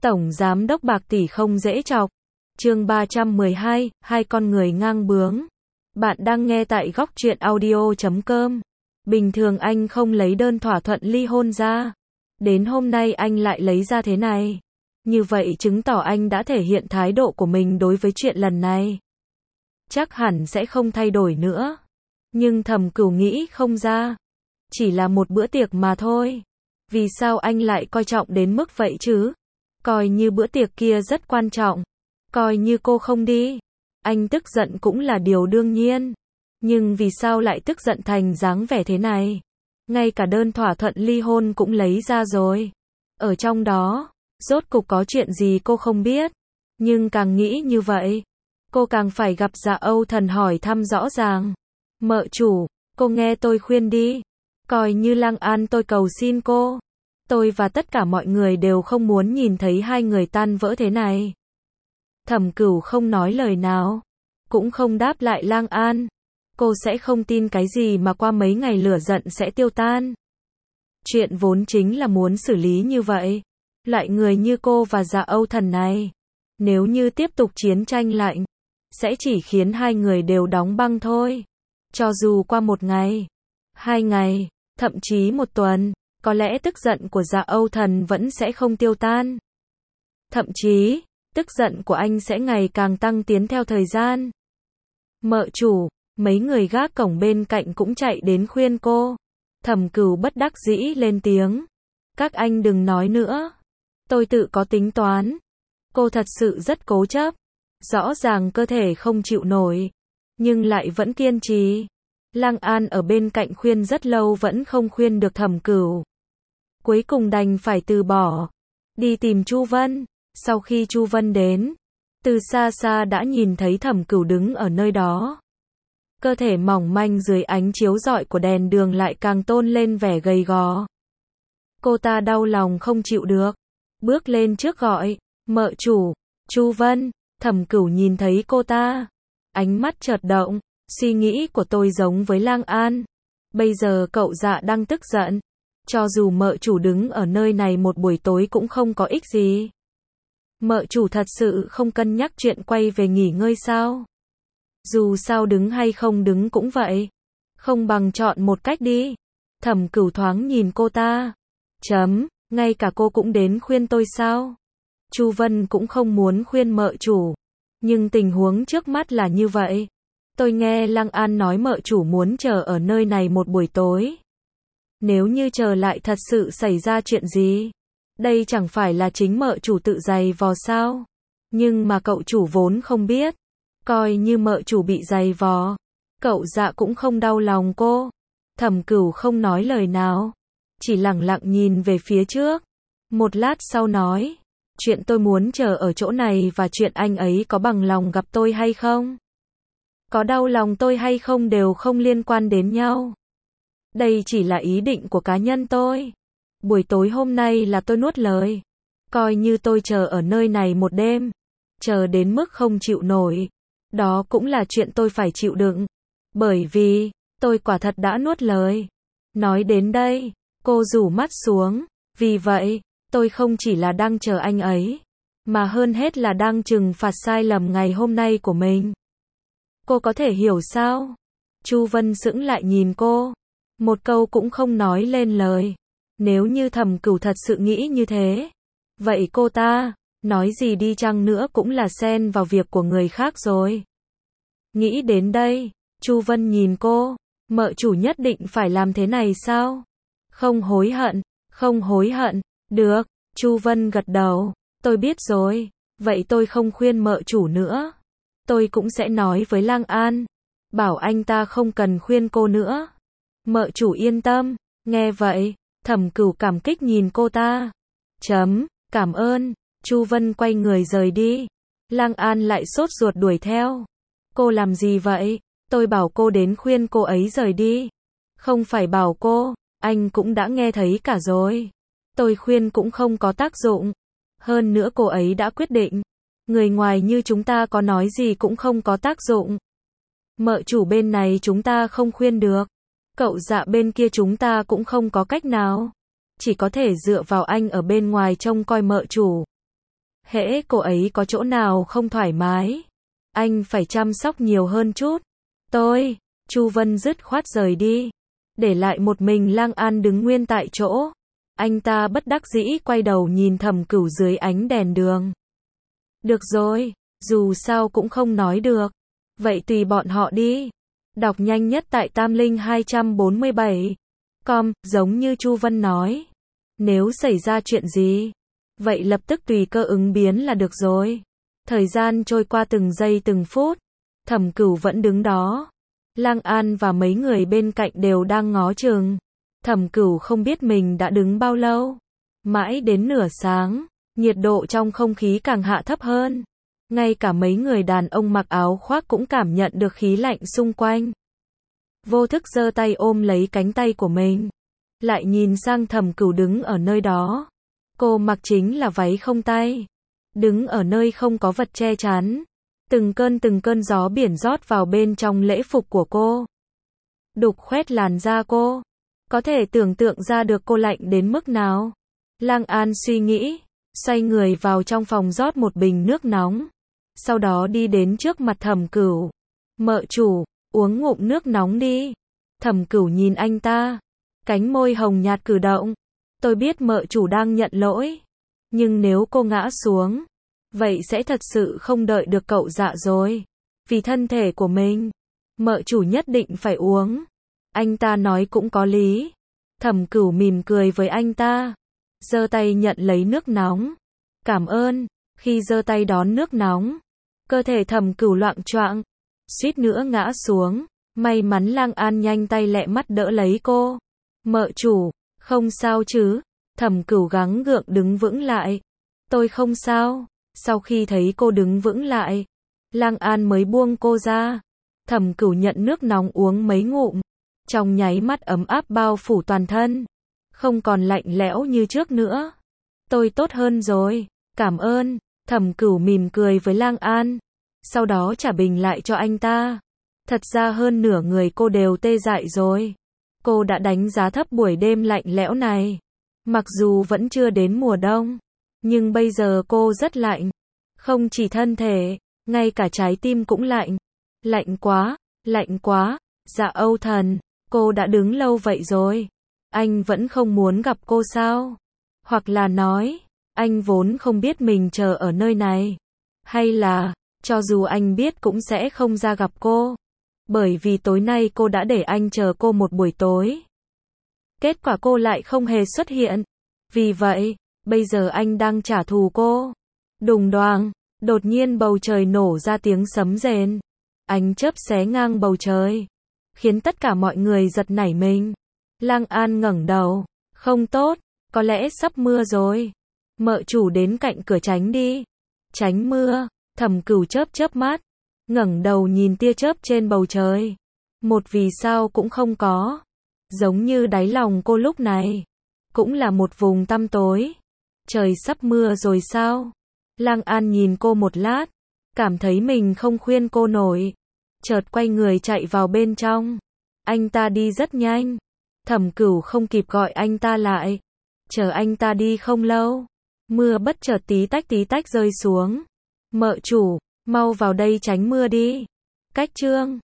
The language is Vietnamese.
Tổng giám đốc bạc tỷ không dễ chọc. Chương 312, hai con người ngang bướng. Bạn đang nghe tại góc truyện audio.com. Bình thường anh không lấy đơn thỏa thuận ly hôn ra. Đến hôm nay anh lại lấy ra thế này. Như vậy chứng tỏ anh đã thể hiện thái độ của mình đối với chuyện lần này. Chắc hẳn sẽ không thay đổi nữa. Nhưng Thẩm Cửu nghĩ không ra. Chỉ là một bữa tiệc mà thôi. Vì sao anh lại coi trọng đến mức vậy chứ? Coi như bữa tiệc kia rất quan trọng. Coi như cô không đi. Anh tức giận cũng là điều đương nhiên. Nhưng vì sao lại tức giận thành dáng vẻ thế này? Ngay cả đơn thỏa thuận ly hôn cũng lấy ra rồi. Ở trong đó, rốt cục có chuyện gì cô không biết. Nhưng càng nghĩ như vậy, cô càng phải gặp Dạ Âu Thần hỏi thăm rõ ràng. Mợ chủ, cô nghe tôi khuyên đi. Coi như Lang An tôi cầu xin cô. Tôi và tất cả mọi người đều không muốn nhìn thấy hai người tan vỡ thế này. Thẩm Cửu không nói lời nào, cũng không đáp lại Lang An. Cô sẽ không tin cái gì mà qua mấy ngày lửa giận sẽ tiêu tan. Chuyện vốn chính là muốn xử lý như vậy. Loại người như cô và Dạ Âu Thần này, nếu như tiếp tục chiến tranh lạnh, sẽ chỉ khiến hai người đều đóng băng thôi. Cho dù qua một ngày, 2 ngày, thậm chí 1 tuần, có lẽ tức giận của Dạ Âu Thần vẫn sẽ không tiêu tan. Thậm chí, tức giận của anh sẽ ngày càng tăng tiến theo thời gian. Mợ chủ, mấy người gác cổng bên cạnh cũng chạy đến khuyên cô. Thẩm Cửu bất đắc dĩ lên tiếng. Các anh đừng nói nữa. Tôi tự có tính toán. Cô thật sự rất cố chấp. Rõ ràng cơ thể không chịu nổi. Nhưng lại vẫn kiên trì. Lang An ở bên cạnh khuyên rất lâu vẫn không khuyên được Thẩm Cửu. Cuối cùng đành phải từ bỏ. Đi tìm Chu Vân. Sau khi Chu Vân đến, từ xa xa đã nhìn thấy Thẩm Cửu đứng ở nơi đó. Cơ thể mỏng manh dưới ánh chiếu rọi của đèn đường lại càng tôn lên vẻ gầy gò. Cô ta đau lòng không chịu được. Bước lên trước gọi, mợ chủ, Chu Vân. Thẩm Cửu nhìn thấy cô ta. Ánh mắt chợt động, suy nghĩ của tôi giống với Lang An. Bây giờ cậu Dạ đang tức giận. Cho dù mợ chủ đứng ở nơi này một buổi tối cũng không có ích gì. Mợ chủ thật sự không cân nhắc chuyện quay về nghỉ ngơi sao? Dù sao đứng hay không đứng cũng vậy. Không bằng chọn một cách đi. Thẩm Cửu thoáng nhìn cô ta. Ngay cả cô cũng đến khuyên tôi sao? Chu Vân cũng không muốn khuyên mợ chủ. Nhưng tình huống trước mắt là như vậy. Tôi nghe Lang An nói mợ chủ muốn chờ ở nơi này một buổi tối. Nếu như chờ lại thật sự xảy ra chuyện gì? Đây chẳng phải là chính mợ chủ tự giày vò sao? Nhưng mà cậu chủ vốn không biết. Coi như mợ chủ bị giày vò, cậu Dạ cũng không đau lòng cô. Thẩm Cửu không nói lời nào, chỉ lẳng lặng nhìn về phía trước. Một lát sau nói, chuyện tôi muốn chờ ở chỗ này và chuyện anh ấy có bằng lòng gặp tôi hay không, có đau lòng tôi hay không đều không liên quan đến nhau. Đây chỉ là ý định của cá nhân tôi. Buổi tối hôm nay là tôi nuốt lời. Coi như tôi chờ ở nơi này một đêm, chờ đến mức không chịu nổi. Đó cũng là chuyện tôi phải chịu đựng. Bởi vì, tôi quả thật đã nuốt lời. Nói đến đây, cô rủ mắt xuống. Vì vậy, tôi không chỉ là đang chờ anh ấy, mà hơn hết là đang trừng phạt sai lầm ngày hôm nay của mình. Cô có thể hiểu sao? Chu Vân sững lại nhìn cô. Một câu cũng không nói lên lời. Nếu như Thẩm Cửu thật sự nghĩ như thế, vậy cô ta, nói gì đi chăng nữa cũng là xen vào việc của người khác rồi. Nghĩ đến đây, Chu Vân nhìn cô, mợ chủ nhất định phải làm thế này sao? Không hối hận, không hối hận, được, Chu Vân gật đầu, tôi biết rồi, vậy tôi không khuyên mợ chủ nữa. Tôi cũng sẽ nói với Lang An, bảo anh ta không cần khuyên cô nữa. Mợ chủ yên tâm, nghe vậy, Thẩm Cửu cảm kích nhìn cô ta. Cảm ơn, Chu Vân quay người rời đi. Lang An lại sốt ruột đuổi theo. Cô làm gì vậy? Tôi bảo cô đến khuyên cô ấy rời đi. Không phải bảo cô, anh cũng đã nghe thấy cả rồi. Tôi khuyên cũng không có tác dụng. Hơn nữa cô ấy đã quyết định. Người ngoài như chúng ta có nói gì cũng không có tác dụng. Mợ chủ bên này chúng ta không khuyên được. Cậu Dạ bên kia chúng ta cũng không có cách nào. Chỉ có thể dựa vào anh ở bên ngoài trông coi mợ chủ. Hễ cô ấy có chỗ nào không thoải mái, anh phải chăm sóc nhiều hơn chút. Chu Vân dứt khoát rời đi, để lại một mình Lang An đứng nguyên tại chỗ. Anh ta bất đắc dĩ quay đầu nhìn Thẩm Cửu dưới ánh đèn đường. Được rồi, dù sao cũng không nói được. Vậy tùy bọn họ đi. Đọc nhanh nhất tại Tam Linh 247. Giống như Chu Vân nói. Nếu xảy ra chuyện gì, vậy lập tức tùy cơ ứng biến là được rồi. Thời gian trôi qua từng giây từng phút. Thẩm Cửu vẫn đứng đó. Lang An và mấy người bên cạnh đều đang ngó chừng. Thẩm Cửu không biết mình đã đứng bao lâu. Mãi đến nửa sáng, nhiệt độ trong không khí càng hạ thấp hơn. Ngay cả mấy người đàn ông mặc áo khoác cũng cảm nhận được khí lạnh xung quanh. Vô thức giơ tay ôm lấy cánh tay của mình. Lại nhìn sang Thẩm Cửu đứng ở nơi đó. Cô mặc chính là váy không tay. Đứng ở nơi không có vật che chắn. Từng cơn gió biển rót vào bên trong lễ phục của cô. Đục khoét làn da cô. Có thể tưởng tượng ra được cô lạnh đến mức nào. Lang An suy nghĩ, xoay người vào trong phòng rót một bình nước nóng. Sau đó đi đến trước mặt Thẩm Cửu. Mợ chủ, uống ngụm nước nóng đi. Thẩm Cửu nhìn anh ta. Cánh môi hồng nhạt cử động. Tôi biết mợ chủ đang nhận lỗi. Nhưng nếu cô ngã xuống, vậy sẽ thật sự không đợi được cậu dạ rồi. Vì thân thể của mình, mợ chủ nhất định phải uống. Anh ta nói cũng có lý. Thẩm Cửu mỉm cười với anh ta. Giơ tay nhận lấy nước nóng. Cảm ơn. Khi giơ tay đón nước nóng, cơ thể Thẩm Cửu loạng choạng, suýt nữa ngã xuống. May mắn Lang An nhanh tay lẹ mắt đỡ lấy cô. Mợ chủ, không sao chứ? Thẩm Cửu gắng gượng đứng vững lại. Tôi không sao. Sau khi thấy cô đứng vững lại, Lang An mới buông cô ra. Thẩm Cửu nhận nước nóng uống mấy ngụm. Trong nháy mắt ấm áp bao phủ toàn thân. Không còn lạnh lẽo như trước nữa. Tôi tốt hơn rồi. Cảm ơn. Thẩm Cửu mỉm cười với Lang An. Sau đó trả bình lại cho anh ta. Thật ra hơn nửa người cô đều tê dại rồi. Cô đã đánh giá thấp buổi đêm lạnh lẽo này. Mặc dù vẫn chưa đến mùa đông, nhưng bây giờ cô rất lạnh. Không chỉ thân thể, ngay cả trái tim cũng lạnh. Lạnh quá, lạnh quá. Dạ Âu Thần, cô đã đứng lâu vậy rồi. Anh vẫn không muốn gặp cô sao? Hoặc là nói, anh vốn không biết mình chờ ở nơi này. Hay là, cho dù anh biết cũng sẽ không ra gặp cô. Bởi vì tối nay cô đã để anh chờ cô một buổi tối. Kết quả cô lại không hề xuất hiện. Vì vậy, bây giờ anh đang trả thù cô. Đùng đoàng, đột nhiên bầu trời nổ ra tiếng sấm rền. Ánh chớp xé ngang bầu trời, khiến tất cả mọi người giật nảy mình. Lang An ngẩng đầu. Không tốt, có lẽ sắp mưa rồi. Mợ chủ đến cạnh cửa tránh đi. Tránh mưa. Thẩm Cửu chớp mắt, ngẩng đầu nhìn tia chớp trên bầu trời. Một vì sao cũng không có. Giống như đáy lòng cô lúc này, cũng là một vùng tăm tối. Trời sắp mưa rồi sao? Lang An nhìn cô một lát, cảm thấy mình không khuyên cô nổi. Chợt quay người chạy vào bên trong. Anh ta đi rất nhanh. Thẩm Cửu không kịp gọi anh ta lại. Chờ anh ta đi không lâu, mưa bất chợt tí tách rơi xuống. Mợ chủ, mau vào đây tránh mưa đi. Cách chương